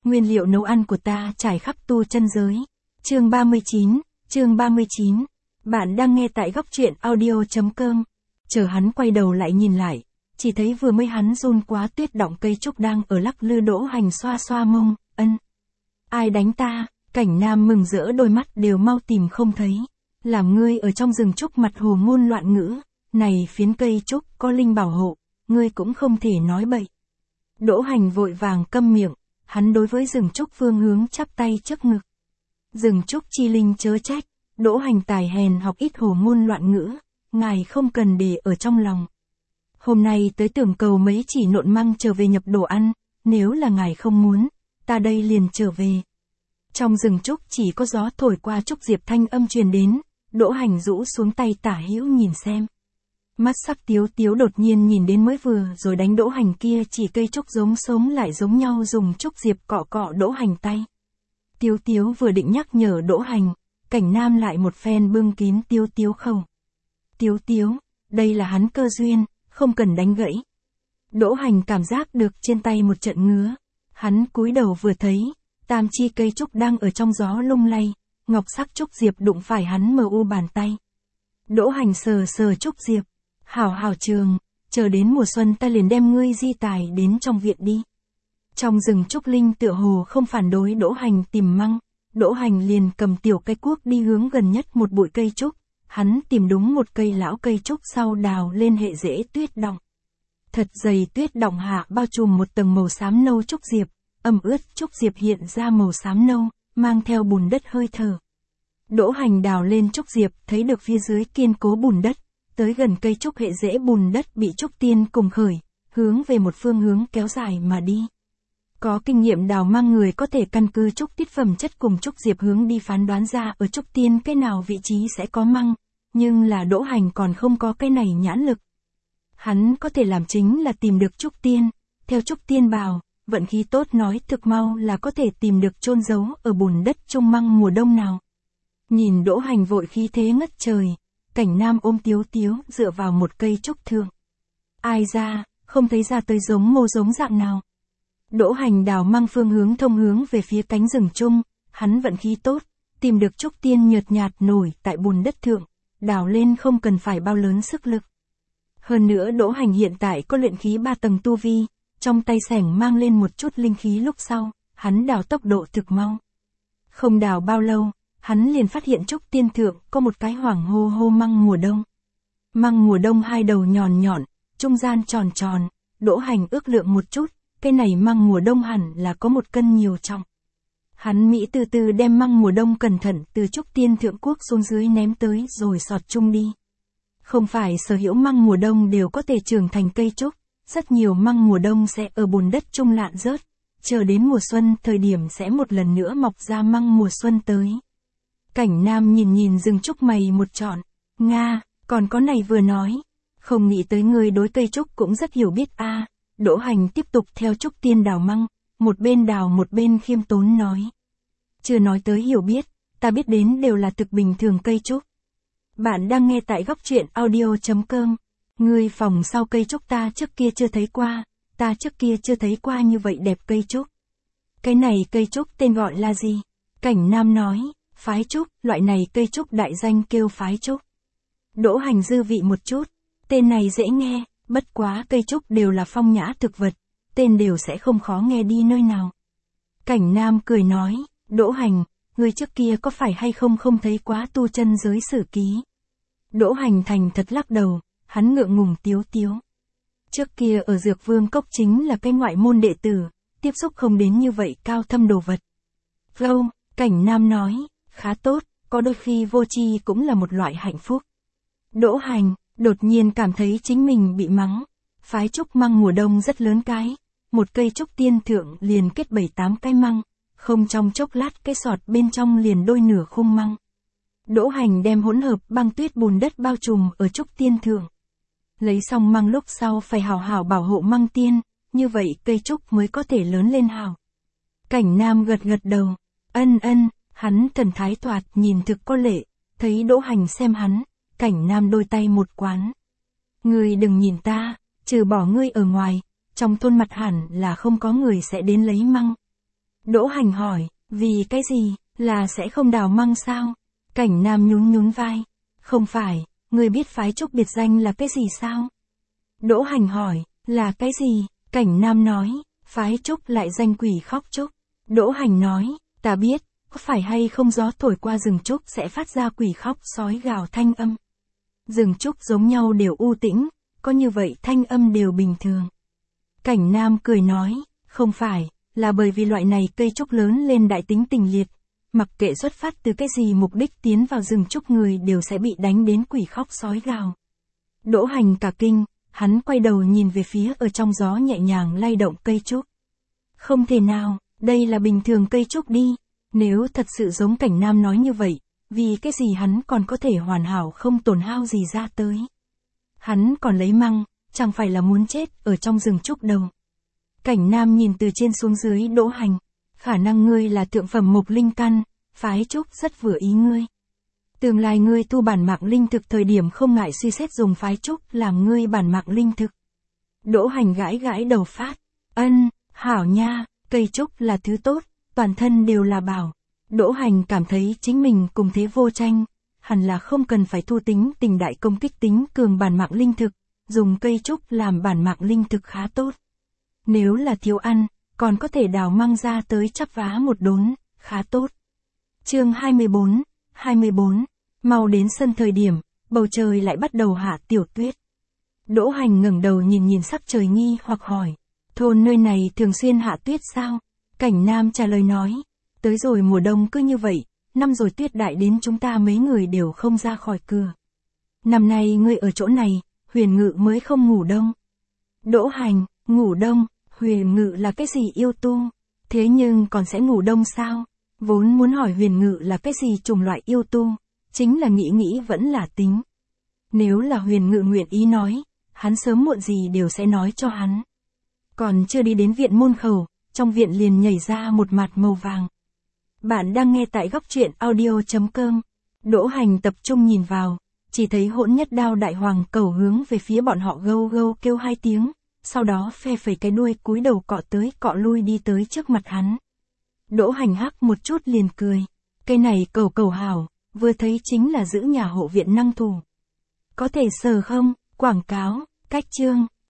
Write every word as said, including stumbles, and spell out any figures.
Nguyên liệu nấu ăn của ta trải khắp tu chân giới. Chương ba mươi chín, chương ba mươi chín. Bạn đang nghe tại góc truyện audio.com. Chờ hắn quay đầu lại nhìn lại, chỉ thấy vừa mới hắn run quá tuyết động cây trúc đang ở lắc lư. Đỗ Hành xoa xoa mông, ân. Ai đánh ta? Cảnh Nam mừng rỡ đôi mắt đều mau tìm không thấy. Làm ngươi ở trong rừng trúc mặt hồ ngôn loạn ngữ, này phiến cây trúc có linh bảo hộ, ngươi cũng không thể nói bậy. Đỗ Hành vội vàng câm miệng, hắn đối với rừng trúc phương hướng chắp tay trước ngực. Rừng trúc chi linh chớ trách, Đỗ Hành tài hèn học ít hồ ngôn loạn ngữ, ngài không cần để ở trong lòng. Hôm nay tới tưởng cầu mấy chỉ nộn măng trở về nhập đồ ăn, nếu là ngài không muốn, ta đây liền trở về. Trong rừng trúc chỉ có gió thổi qua trúc diệp thanh âm truyền đến, Đỗ Hành rũ xuống tay tả hữu nhìn xem. Mắt sắc Tiếu Tiếu đột nhiên nhìn đến mới vừa rồi đánh Đỗ Hành kia chỉ cây trúc giống sống lại giống nhau, dùng trúc diệp cọ cọ Đỗ Hành tay. Tiếu Tiếu vừa định nhắc nhở Đỗ Hành, Cảnh Nam lại một phen bưng kín Tiếu Tiếu khẩu. Tiếu Tiếu, đây là hắn cơ duyên, không cần đánh gãy. Đỗ Hành cảm giác được trên tay một trận ngứa, hắn cúi đầu vừa thấy, tam chi cây trúc đang ở trong gió lung lay, ngọc sắc trúc diệp đụng phải hắn mờ u bàn tay. Đỗ Hành sờ sờ trúc diệp, hảo hảo trường, chờ đến mùa xuân ta liền đem ngươi di tài đến trong viện đi. Trong rừng trúc linh tựa hồ không phản đối Đỗ Hành tìm măng, Đỗ Hành liền cầm tiểu cây cuốc đi hướng gần nhất một bụi cây trúc, hắn tìm đúng một cây lão cây trúc sau đào lên hệ rễ tuyết đọng. Thật dày tuyết đọng hạ bao trùm một tầng màu xám nâu trúc diệp, ẩm ướt trúc diệp hiện ra màu xám nâu, mang theo bùn đất hơi thở. Đỗ Hành đào lên trúc diệp, thấy được phía dưới kiên cố bùn đất, tới gần cây trúc hệ rễ bùn đất bị trúc tiên cùng khởi, hướng về một phương hướng kéo dài mà đi. Có kinh nghiệm đào măng người có thể căn cứ trúc tiết phẩm chất cùng trúc diệp hướng đi phán đoán ra ở trúc tiên cái nào vị trí sẽ có măng, nhưng là Đỗ Hành còn không có cái này nhãn lực. Hắn có thể làm chính là tìm được trúc tiên, theo trúc tiên bào, vận khí tốt nói thực mau là có thể tìm được chôn giấu ở bùn đất trong măng mùa đông nào. Nhìn Đỗ Hành vội khí thế ngất trời, Cảnh Nam ôm Tiếu Tiếu dựa vào một cây trúc thượng. Ai ra, không thấy ra tới giống mô giống dạng nào. Đỗ Hành đào măng phương hướng thông hướng về phía cánh rừng chung, hắn vận khí tốt, tìm được trúc tiên nhợt nhạt nổi tại bùn đất thượng, đào lên không cần phải bao lớn sức lực. Hơn nữa Đỗ Hành hiện tại có luyện khí ba tầng tu vi, trong tay sẻng mang lên một chút linh khí lúc sau, hắn đào tốc độ thực mau. Không đào bao lâu, hắn liền phát hiện trúc tiên thượng có một cái hoàng hô hô măng mùa đông. Măng mùa đông hai đầu nhọn nhọn, trung gian tròn tròn, Đỗ Hành ước lượng một chút, cái này măng mùa đông hẳn là có một cân nhiều trọng. Hắn Mỹ từ từ đem măng mùa đông cẩn thận từ trúc tiên thượng quốc xuống dưới ném tới rồi sọt chung đi. Không phải sở hữu măng mùa đông đều có thể trưởng thành cây trúc, rất nhiều măng mùa đông sẽ ở bùn đất chung lạn rớt, chờ đến mùa xuân thời điểm sẽ một lần nữa mọc ra măng mùa xuân tới. Cảnh Nam nhìn nhìn rừng trúc mày một trọn, Nga, còn có này vừa nói, không nghĩ tới người đối cây trúc cũng rất hiểu biết a. À. Đỗ Hành tiếp tục theo trúc tiên đào măng, một bên đào một bên khiêm tốn nói. Chưa nói tới hiểu biết, ta biết đến đều là thực bình thường cây trúc. Bạn đang nghe tại góc truyện audio.com. Người phòng sau cây trúc ta trước kia chưa thấy qua, ta trước kia chưa thấy qua như vậy đẹp cây trúc. Cái này cây trúc tên gọi là gì? Cảnh Nam nói, phái trúc, loại này cây trúc đại danh kêu phái trúc. Đỗ Hành dư vị một chút, tên này dễ nghe, bất quá cây trúc đều là phong nhã thực vật, tên đều sẽ không khó nghe đi nơi nào. Cảnh Nam cười nói, Đỗ Hành, người trước kia có phải hay không không thấy quá tu chân giới sử ký? Đỗ Hành thành thật lắc đầu, hắn ngượng ngùng Tiếu Tiếu. Trước kia ở Dược Vương Cốc chính là cái ngoại môn đệ tử, tiếp xúc không đến như vậy cao thâm đồ vật. Vô, Cảnh Nam nói, khá tốt, có đôi khi vô tri cũng là một loại hạnh phúc. Đỗ Hành, đột nhiên cảm thấy chính mình bị mắng. Phái trúc măng mùa đông rất lớn cái, một cây trúc tiên thượng liền kết bảy tám cái măng, không trong chốc lát cái sọt bên trong liền đôi nửa khung măng. Đỗ Hành đem hỗn hợp băng tuyết bùn đất bao trùm ở trúc tiên thượng. Lấy xong măng lúc sau phải hảo hảo bảo hộ măng tiên, như vậy cây trúc mới có thể lớn lên hảo. Cảnh Nam gật gật đầu, ân ân, hắn thần thái thoạt nhìn thực có lệ, thấy Đỗ Hành xem hắn, Cảnh Nam đôi tay một quán. Ngươi đừng nhìn ta, trừ bỏ ngươi ở ngoài, trong thôn mặt hẳn là không có người sẽ đến lấy măng. Đỗ Hành hỏi, vì cái gì, là sẽ không đào măng sao? Cảnh Nam nhún nhún vai. Không phải, ngươi biết phái trúc biệt danh là cái gì sao? Đỗ Hành hỏi, là cái gì? Cảnh Nam nói, phái trúc lại danh quỷ khóc trúc. Đỗ Hành nói, ta biết, có phải hay không gió thổi qua rừng trúc sẽ phát ra quỷ khóc sói gào thanh âm. Rừng trúc giống nhau đều u tĩnh, có như vậy thanh âm đều bình thường. Cảnh Nam cười nói, không phải, là bởi vì loại này cây trúc lớn lên đại tính tình liệt, mặc kệ xuất phát từ cái gì mục đích tiến vào rừng trúc người đều sẽ bị đánh đến quỷ khóc sói gào. Đỗ Hành cả kinh, hắn quay đầu nhìn về phía ở trong gió nhẹ nhàng lay động cây trúc. Không thể nào, đây là bình thường cây trúc đi, nếu thật sự giống Cảnh Nam nói như vậy, vì cái gì hắn còn có thể hoàn hảo không tổn hao gì ra tới. Hắn còn lấy măng, chẳng phải là muốn chết ở trong rừng trúc đâu. Cảnh Nam nhìn từ trên xuống dưới Đỗ Hành, khả năng ngươi là thượng phẩm mộc linh căn, phái trúc rất vừa ý ngươi. Tương lai ngươi tu bản mạc linh thực thời điểm không ngại suy xét dùng phái trúc làm ngươi bản mạc linh thực. Đỗ Hành gãi gãi đầu phát, ân, hảo nha, cây trúc là thứ tốt, toàn thân đều là bảo. Đỗ Hành cảm thấy chính mình cùng thế vô tranh, hẳn là không cần phải thu tính tình đại công kích tính cường bản mạc linh thực, dùng cây trúc làm bản mạc linh thực khá tốt. Nếu là thiếu ăn, còn có thể đào măng ra tới chắp vá một đốn, khá tốt. Chương hai mươi bốn, hai mươi bốn, mau đến sân thời điểm, bầu trời lại bắt đầu hạ tiểu tuyết. Đỗ Hành ngẩng đầu nhìn nhìn sắc trời nghi hoặc hỏi, thôn nơi này thường xuyên hạ tuyết sao? Cảnh Nam trả lời nói, tới rồi mùa đông cứ như vậy, năm rồi tuyết đại đến chúng ta mấy người đều không ra khỏi cửa. Năm nay ngươi ở chỗ này, Huyền Ngự mới không ngủ đông. Đỗ Hành, ngủ đông, Huyền Ngự là cái gì yêu tu? Thế nhưng còn sẽ ngủ đông sao? Vốn muốn hỏi Huyền Ngự là cái gì chủng loại yêu tu, chính là nghĩ nghĩ vẫn là tính. Nếu là Huyền Ngự nguyện ý nói, hắn sớm muộn gì đều sẽ nói cho hắn. Còn chưa đi đến viện môn khẩu, trong viện liền nhảy ra một mặt màu vàng. Bạn đang nghe tại góc truyện audio chấm com. Đỗ Hành tập trung nhìn vào, chỉ thấy Hỗn Nhất Đao đại hoàng cầu hướng về phía bọn họ gâu gâu kêu hai tiếng, sau đó phe phẩy cái đuôi cúi đầu cọ tới cọ lui đi tới trước mặt hắn. Đỗ Hành hắc một chút liền cười, cây này cầu cầu hảo, vừa thấy chính là giữ nhà hộ viện năng thủ. Có thể sờ không? Quảng cáo, cách chương.